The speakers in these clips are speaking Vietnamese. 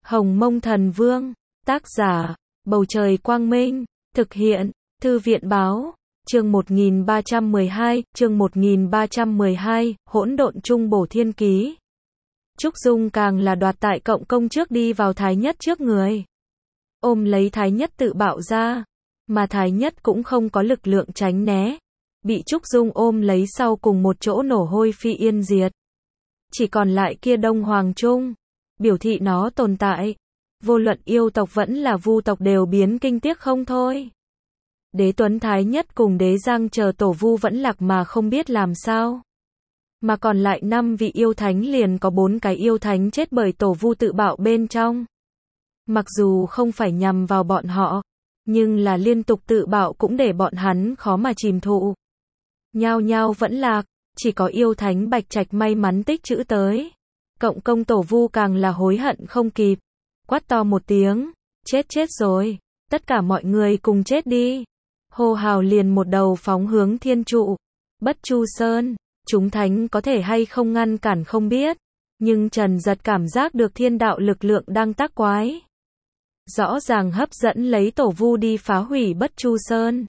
Hồng Mông Thần Vương, tác giả, Bầu Trời Quang Minh, thực hiện, Thư viện Báo, chương 1312, hỗn độn trung bổ thiên ký. Trúc Dung càng là đoạt tại cộng công trước đi vào Thái Nhất trước người. Ôm lấy Thái Nhất tự bạo ra, mà Thái Nhất cũng không có lực lượng tránh né. Bị Trúc Dung ôm lấy sau cùng một chỗ nổ hôi phi yên diệt. Chỉ còn lại kia Đông Hoàng Trung, biểu thị nó tồn tại. Vô luận yêu tộc vẫn là vu tộc đều biến kinh tiếc không thôi. Đế Tuấn Thái Nhất cùng Đế Giang chờ tổ vu vẫn lạc mà không biết làm sao. Mà còn lại 5 vị yêu thánh liền có 4 cái yêu thánh chết bởi tổ vu tự bạo bên trong. Mặc dù không phải nhằm vào bọn họ, nhưng là liên tục tự bạo cũng để bọn hắn khó mà chìm thụ. Nhao nhao vẫn lạc, chỉ có yêu thánh Bạch Trạch may mắn tích trữ tới. Cộng công tổ vu càng là hối hận không kịp. Quát to một tiếng, chết rồi, tất cả mọi người cùng chết đi. Hô hào liền một đầu phóng hướng thiên trụ, Bất Chu Sơn. Chúng thánh có thể hay không ngăn cản không biết, nhưng Trần Giật cảm giác được thiên đạo lực lượng đang tác quái. Rõ ràng hấp dẫn lấy tổ vu đi phá hủy Bất Chu Sơn.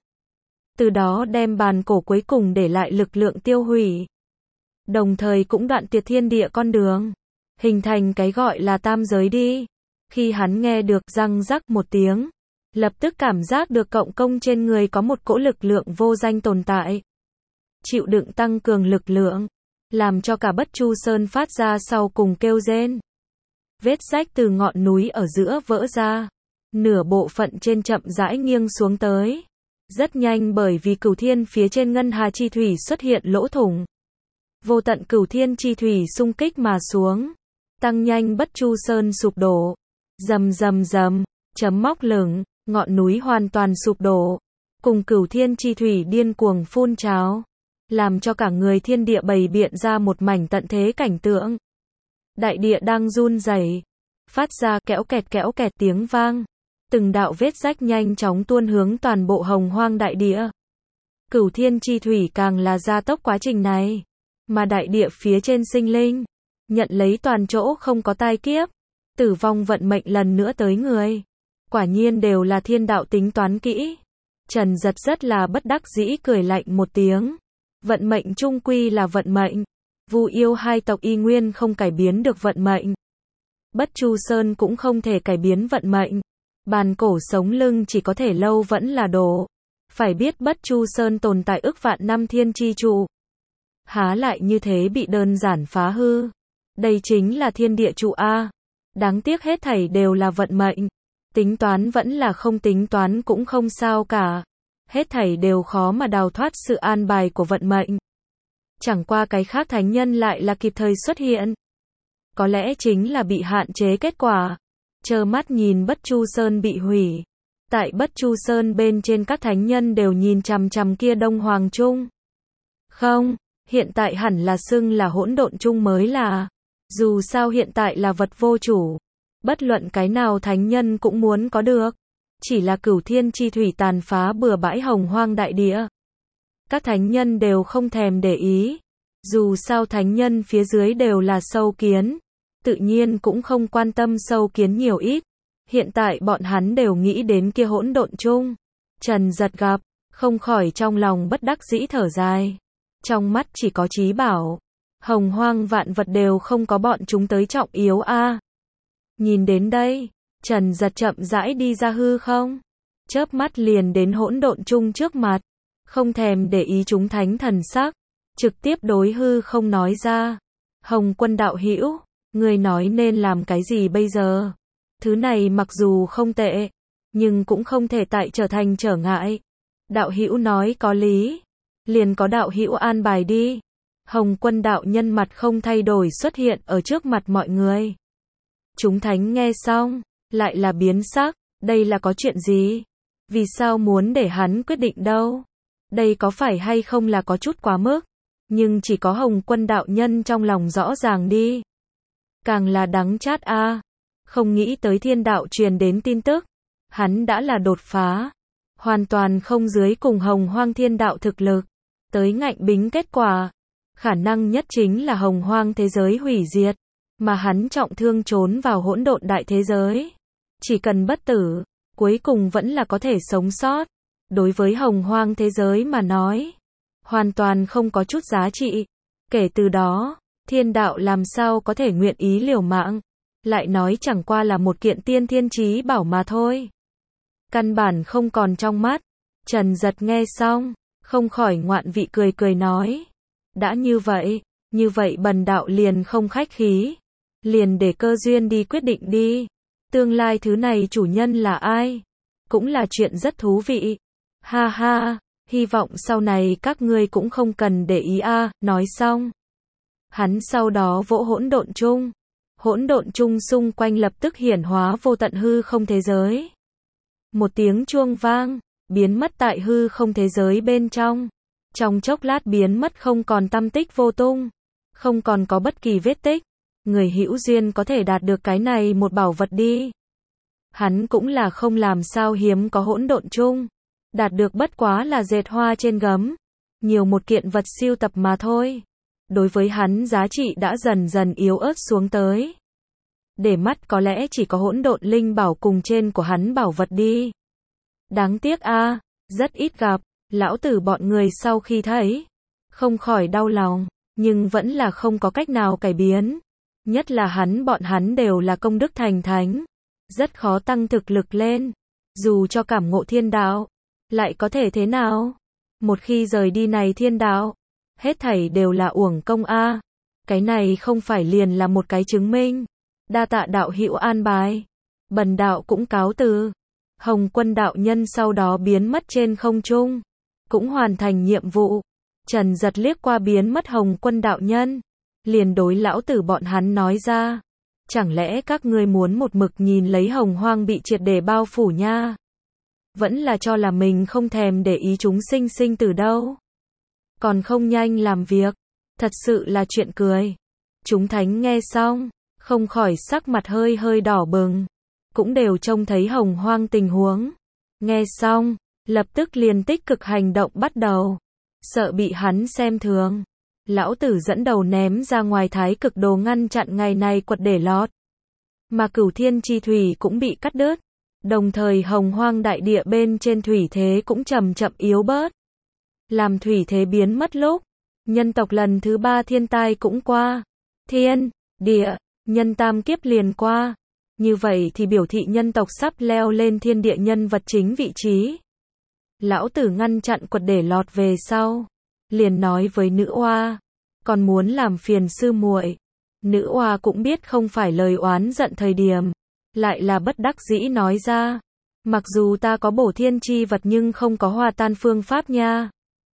Từ đó đem bàn cổ cuối cùng để lại lực lượng tiêu hủy. Đồng thời cũng đoạn tuyệt thiên địa con đường, hình thành cái gọi là tam giới đi. Khi hắn nghe được răng rắc một tiếng, lập tức cảm giác được cộng công trên người có một cỗ lực lượng vô danh tồn tại. Chịu đựng tăng cường lực lượng, làm cho cả Bất Chu Sơn phát ra sau cùng kêu rên. Vết rách từ ngọn núi ở giữa vỡ ra, nửa bộ phận trên chậm rãi nghiêng xuống tới. Rất nhanh bởi vì cửu thiên phía trên ngân hà chi thủy xuất hiện lỗ thủng. Vô tận cửu thiên chi thủy xung kích mà xuống, tăng nhanh Bất Chu Sơn sụp đổ. Rầm, chấm móc lửng, ngọn núi hoàn toàn sụp đổ, cùng cửu thiên chi thủy điên cuồng phun trào, làm cho cả người thiên địa bày biện ra một mảnh tận thế cảnh tượng. Đại địa đang run rẩy, phát ra kéo kẹt tiếng vang, từng đạo vết rách nhanh chóng tuôn hướng toàn bộ hồng hoang đại địa. Cửu thiên chi thủy càng là gia tốc quá trình này, mà đại địa phía trên sinh linh, nhận lấy toàn chỗ không có tai kiếp, tử vong vận mệnh lần nữa tới người. Quả nhiên đều là thiên đạo tính toán kỹ. Trần Giật rất là bất đắc dĩ cười lạnh một tiếng. Vận mệnh chung quy là vận mệnh. Vu yêu hai tộc y nguyên không cải biến được vận mệnh. Bất Chu Sơn cũng không thể cải biến vận mệnh. Bàn cổ sống lưng chỉ có thể lâu vẫn là đổ. Phải biết Bất Chu Sơn tồn tại ức vạn năm thiên chi trụ. Há lại như thế bị đơn giản phá hư. Đây chính là thiên địa trụ A. Đáng tiếc hết thảy đều là vận mệnh. Tính toán vẫn là không tính toán cũng không sao cả. Hết thảy đều khó mà đào thoát sự an bài của vận mệnh. Chẳng qua cái khác thánh nhân lại là kịp thời xuất hiện. Có lẽ chính là bị hạn chế kết quả. Trơ mắt nhìn Bất Chu Sơn bị hủy. Tại Bất Chu Sơn bên trên các thánh nhân đều nhìn chằm chằm kia Đông Hoàng Trung. Không, hiện tại hẳn là xưng là hỗn độn trung mới là. Dù sao hiện tại là vật vô chủ. Bất luận cái nào thánh nhân cũng muốn có được. Chỉ là cửu thiên chi thủy tàn phá bừa bãi hồng hoang đại địa. Các thánh nhân đều không thèm để ý. Dù sao thánh nhân phía dưới đều là sâu kiến. Tự nhiên cũng không quan tâm sâu kiến nhiều ít. Hiện tại bọn hắn đều nghĩ đến kia hỗn độn chung. Trần Giật gặp, không khỏi trong lòng bất đắc dĩ thở dài. Trong mắt chỉ có chí bảo. Hồng hoang vạn vật đều không có bọn chúng tới trọng yếu a. Nhìn đến đây, Trần Giật chậm rãi đi ra hư không, chớp mắt liền đến hỗn độn chung trước mặt, không thèm để ý chúng thánh thần sắc, trực tiếp đối hư không nói ra. Hồng Quân đạo hữu, ngươi nói nên làm cái gì bây giờ? Thứ này mặc dù không tệ, nhưng cũng không thể tại trở thành trở ngại. Đạo hữu nói có lý, liền có đạo hữu an bài đi. Hồng Quân đạo nhân mặt không thay đổi xuất hiện ở trước mặt mọi người. Chúng thánh nghe xong, lại là biến sắc, đây là có chuyện gì? Vì sao muốn để hắn quyết định đâu? Đây có phải hay không là có chút quá mức? Nhưng chỉ có Hồng Quân đạo nhân trong lòng rõ ràng đi. Càng là đắng chát a. Không nghĩ tới thiên đạo truyền đến tin tức. Hắn đã là đột phá. Hoàn toàn không dưới cùng hồng hoang thiên đạo thực lực. Tới ngạnh bính kết quả. Khả năng nhất chính là hồng hoang thế giới hủy diệt. mà hắn trọng thương trốn vào hỗn độn đại thế giới. Chỉ cần bất tử, cuối cùng vẫn là có thể sống sót. Đối với hồng hoang thế giới mà nói, hoàn toàn không có chút giá trị. Kể từ đó, thiên đạo làm sao có thể nguyện ý liều mạng, lại nói chẳng qua là một kiện tiên thiên chí bảo mà thôi. Căn bản không còn trong mắt. Trần Giật nghe xong, không khỏi ngoạn vị cười cười nói. Đã như vậy bần đạo liền không khách khí. Liền để cơ duyên đi quyết định đi. Tương lai thứ này chủ nhân là ai? Cũng là chuyện rất thú vị. Ha ha, hy vọng sau này các ngươi cũng không cần để ý a. Nói xong, hắn sau đó vỗ hỗn độn chung. Hỗn độn chung xung quanh lập tức hiển hóa vô tận hư không thế giới. Một tiếng chuông vang, biến mất tại hư không thế giới bên trong. Trong chốc lát biến mất không còn tăm tích vô tung, không còn có bất kỳ vết tích. Người hữu duyên có thể đạt được cái này một bảo vật đi. Hắn cũng là không làm sao hiếm có hỗn độn chung. Đạt được bất quá là dệt hoa trên gấm. Nhiều một kiện vật siêu tập mà thôi. Đối với hắn giá trị đã dần dần yếu ớt xuống tới. Để mắt có lẽ chỉ có hỗn độn linh bảo cùng trên của hắn bảo vật đi. Đáng tiếc a, rất ít gặp. Lão tử bọn người sau khi thấy, không khỏi đau lòng, nhưng vẫn là không có cách nào cải biến. Nhất là bọn hắn đều là công đức thành thánh, rất khó tăng thực lực lên. Dù cho cảm ngộ thiên đạo, lại có thể thế nào? Một khi rời đi này thiên đạo, hết thảy đều là uổng công a. Cái này không phải liền là một cái chứng minh. Đa tạ đạo hữu an bài. Bần đạo cũng cáo từ. Hồng Quân đạo nhân sau đó biến mất trên không trung, cũng hoàn thành nhiệm vụ. Trần Giật liếc qua biến mất Hồng Quân đạo nhân, liền đối lão tử bọn hắn nói ra. Chẳng lẽ các ngươi muốn một mực nhìn lấy hồng hoang bị triệt để bao phủ nha? Vẫn là cho là mình không thèm để ý chúng sinh sinh tử đâu. Còn không nhanh làm việc, thật sự là chuyện cười. Chúng thánh nghe xong, không khỏi sắc mặt hơi hơi đỏ bừng, cũng đều trông thấy hồng hoang tình huống. Nghe xong, lập tức liền tích cực hành động bắt đầu. Sợ bị hắn xem thường, lão tử dẫn đầu ném ra ngoài thái cực đồ ngăn chặn ngày này quật để lọt. Mà Cửu Thiên chi thủy cũng bị cắt đứt. Đồng thời hồng hoang đại địa bên trên thủy thế cũng chậm chậm yếu bớt. Làm thủy thế biến mất lúc, nhân tộc lần thứ 3 thiên tai cũng qua. Thiên, địa, nhân tam kiếp liền qua. Như vậy thì biểu thị nhân tộc sắp leo lên thiên địa nhân vật chính vị trí. Lão tử ngăn chặn quật để lọt về sau, liền nói với nữ oa, còn muốn làm phiền sư muội. Nữ oa cũng biết không phải lời oán giận thời điểm, lại là bất đắc dĩ nói ra, mặc dù ta có bổ thiên chi vật nhưng không có hòa tan phương pháp nha.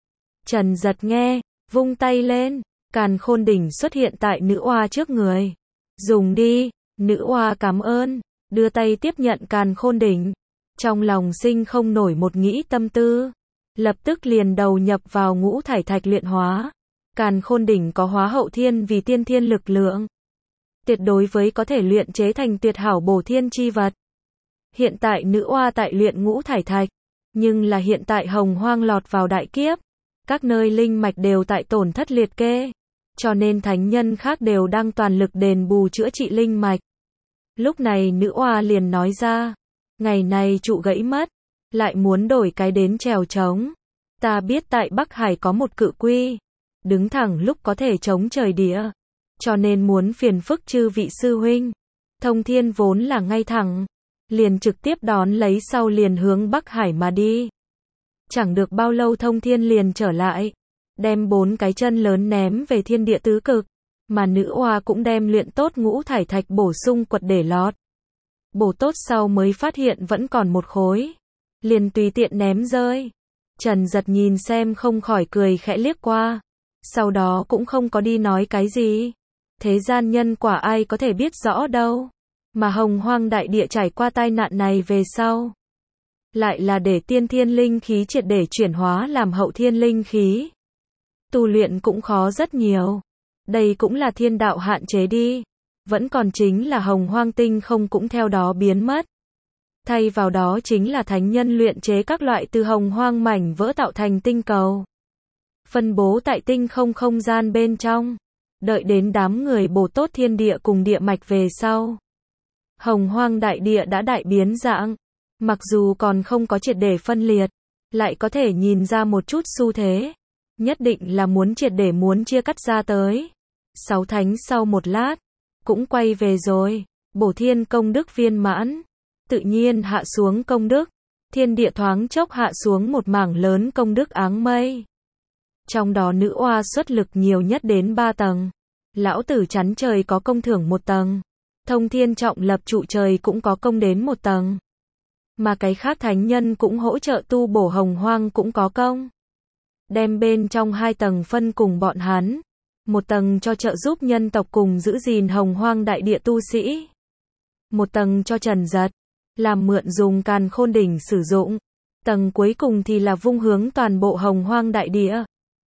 Trần Giật nghe, vung tay lên, càn khôn đỉnh xuất hiện tại nữ oa trước người. Dùng đi. Nữ oa cảm ơn, đưa tay tiếp nhận càn khôn đỉnh. Trong lòng sinh không nổi một nghĩ tâm tư, lập tức liền đầu nhập vào ngũ thải thạch luyện hóa. Càn khôn đỉnh có hóa hậu thiên vì tiên thiên lực lượng, tuyệt đối với có thể luyện chế thành tuyệt hảo bổ thiên chi vật. Hiện tại nữ oa tại luyện ngũ thải thạch, nhưng là hiện tại hồng hoang lọt vào đại kiếp, các nơi linh mạch đều tại tổn thất liệt kê, cho nên thánh nhân khác đều đang toàn lực đền bù chữa trị linh mạch. Lúc này nữ oa liền nói ra, ngày này trụ gãy mất, lại muốn đổi cái đến trèo trống. Ta biết tại Bắc Hải có một cự quy, đứng thẳng lúc có thể chống trời địa, cho nên muốn phiền phức chư vị sư huynh. Thông Thiên vốn là ngay thẳng, liền trực tiếp đón lấy sau liền hướng Bắc Hải mà đi. Chẳng được bao lâu Thông Thiên liền trở lại, đem 4 cái chân lớn ném về thiên địa tứ cực, mà nữ oa cũng đem luyện tốt ngũ thải thạch bổ sung quật để lọt. Bổ tốt sau mới phát hiện vẫn còn một khối, liền tùy tiện ném rơi. Trần Giật nhìn xem không khỏi cười khẽ liếc qua, sau đó cũng không có đi nói cái gì. Thế gian nhân quả ai có thể biết rõ đâu, mà hồng hoang đại địa trải qua tai nạn này về sau, lại là để tiên thiên linh khí triệt để chuyển hóa làm hậu thiên linh khí. Tu luyện cũng khó rất nhiều. Đây cũng là thiên đạo hạn chế đi. Vẫn còn chính là hồng hoang tinh không cũng theo đó biến mất. Thay vào đó chính là thánh nhân luyện chế các loại từ hồng hoang mảnh vỡ tạo thành tinh cầu. Phân bố tại tinh không không gian bên trong. Đợi đến đám người bổ tốt thiên địa cùng địa mạch về sau. Hồng Hoang đại địa đã đại biến dạng. Mặc dù còn không có triệt để phân liệt, lại có thể nhìn ra một chút xu thế. Nhất định là muốn triệt để muốn chia cắt ra tới. Sáu thánh sau một lát, cũng quay về rồi. Bổ thiên công đức viên mãn. Tự nhiên hạ xuống công đức. Thiên địa thoáng chốc hạ xuống một mảng lớn công đức áng mây. Trong đó nữ oa xuất lực nhiều nhất đến 3 tầng. Lão tử chắn trời có công thưởng 1 tầng. Thông thiên trọng lập trụ trời cũng có công đến 1 tầng. Mà cái khác thánh nhân cũng hỗ trợ tu bổ Hồng Hoang cũng có công. Đem bên trong 2 tầng phân cùng bọn hắn. 1 tầng cho trợ giúp nhân tộc cùng giữ gìn Hồng Hoang đại địa tu sĩ. 1 tầng cho Trần Giật, làm mượn dùng Càn Khôn đỉnh sử dụng. Tầng cuối cùng thì là vung hướng toàn bộ Hồng Hoang đại địa.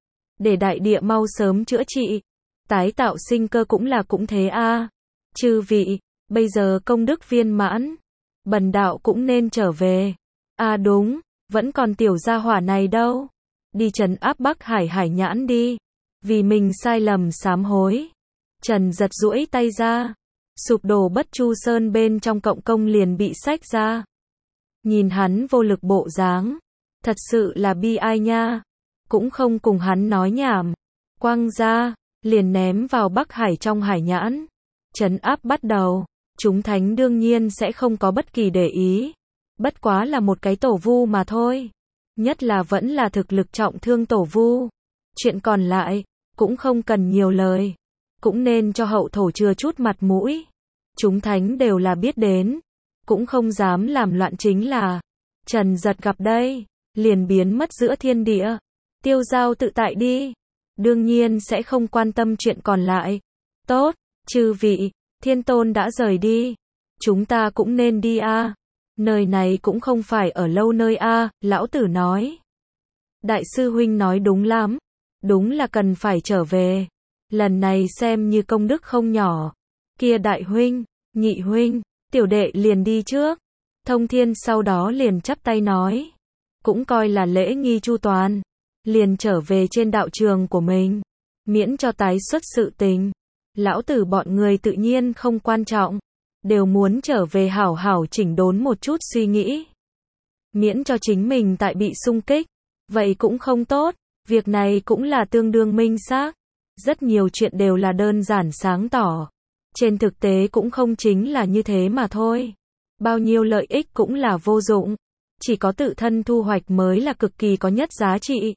Để đại địa mau sớm chữa trị. Tái tạo sinh cơ cũng thế a. Chư vị, bây giờ công đức viên mãn. Bần đạo cũng nên trở về. À đúng, vẫn còn tiểu gia hỏa này đâu. Đi trấn áp Bắc Hải Hải Nhãn đi. Vì mình sai lầm sám hối. Trần Giật duỗi tay ra. Sụp đổ Bất Chu Sơn bên trong cộng công liền bị xách ra. Nhìn hắn vô lực bộ dáng. Thật sự là bi ai nha. Cũng không cùng hắn nói nhảm. Quăng ra, liền ném vào Bắc Hải trong Hải Nhãn. Trấn áp bắt đầu. Chúng thánh đương nhiên sẽ không có bất kỳ để ý. Bất quá là một cái tổ vu mà thôi. Nhất là vẫn là thực lực trọng thương tổ vu. Chuyện còn lại, cũng không cần nhiều lời. Cũng nên cho hậu thổ chừa chút mặt mũi. Chúng thánh đều là biết đến. Cũng không dám làm loạn chính là. Trần Giật gặp đây, liền biến mất giữa thiên địa. Tiêu giao tự tại đi. Đương nhiên sẽ không quan tâm chuyện còn lại. Tốt, chư vị, Thiên Tôn đã rời đi. Chúng ta cũng nên đi a. Nơi này cũng không phải ở lâu nơi a, lão tử nói. Đại sư huynh nói đúng lắm. Đúng là cần phải trở về. Lần này xem như công đức không nhỏ. Kia đại huynh, nhị huynh, tiểu đệ liền đi trước. Thông Thiên sau đó liền chắp tay nói. Cũng coi là lễ nghi chu toàn. Liền trở về trên đạo trường của mình. Miễn cho tái xuất sự tình. Lão tử bọn người tự nhiên không quan trọng. Đều muốn trở về hảo hảo chỉnh đốn một chút suy nghĩ. Miễn cho chính mình tại bị xung kích. Vậy cũng không tốt. Việc này cũng là tương đương minh xác. Rất nhiều chuyện đều là đơn giản sáng tỏ. Trên thực tế cũng không chính là như thế mà thôi. Bao nhiêu lợi ích cũng là vô dụng. Chỉ có tự thân thu hoạch mới là cực kỳ có nhất giá trị.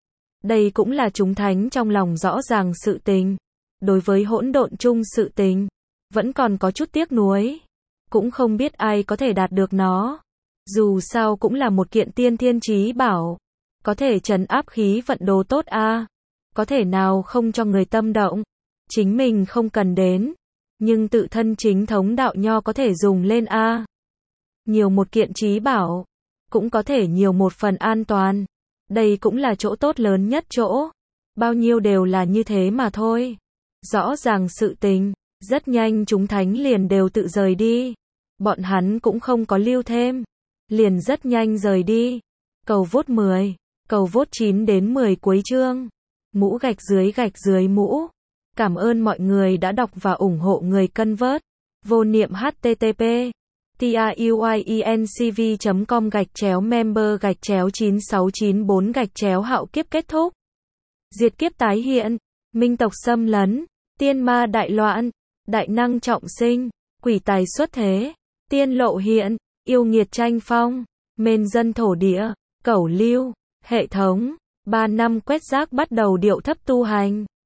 Đây cũng là chúng thánh trong lòng rõ ràng sự tình. Đối với hỗn độn chung sự tình, vẫn còn có chút tiếc nuối. Cũng không biết ai có thể đạt được nó. Dù sao cũng là một kiện tiên thiên chí bảo. Có thể trấn áp khí vận đồ tốt a. Có thể nào không cho người tâm động. Chính mình không cần đến. Nhưng tự thân chính thống đạo nho có thể dùng lên a. Nhiều một kiện chí bảo. Cũng có thể nhiều một phần an toàn. Đây cũng là chỗ tốt lớn nhất chỗ. Bao nhiêu đều là như thế mà thôi. Rõ ràng sự tình. Rất nhanh chúng thánh liền đều tự rời đi. Bọn hắn cũng không có lưu thêm. Liền rất nhanh rời đi. Cầu vote 10. Cầu vote 9 đến 10 cuối chương. Mũ gạch dưới mũ. Cảm ơn mọi người đã đọc và ủng hộ người cân vớt. Vô niệm http truyencv.com/member/9694 hạo kiếp kết thúc. Diệt kiếp tái hiện. Minh tộc xâm lấn. Tiên ma đại loạn. Đại năng trọng sinh. Quỷ tài xuất thế. Tiên lộ hiện. Yêu nghiệt tranh phong. Mên dân thổ địa. Cẩu lưu. Hệ thống. 3 năm quét rác bắt đầu điệu thấp tu hành.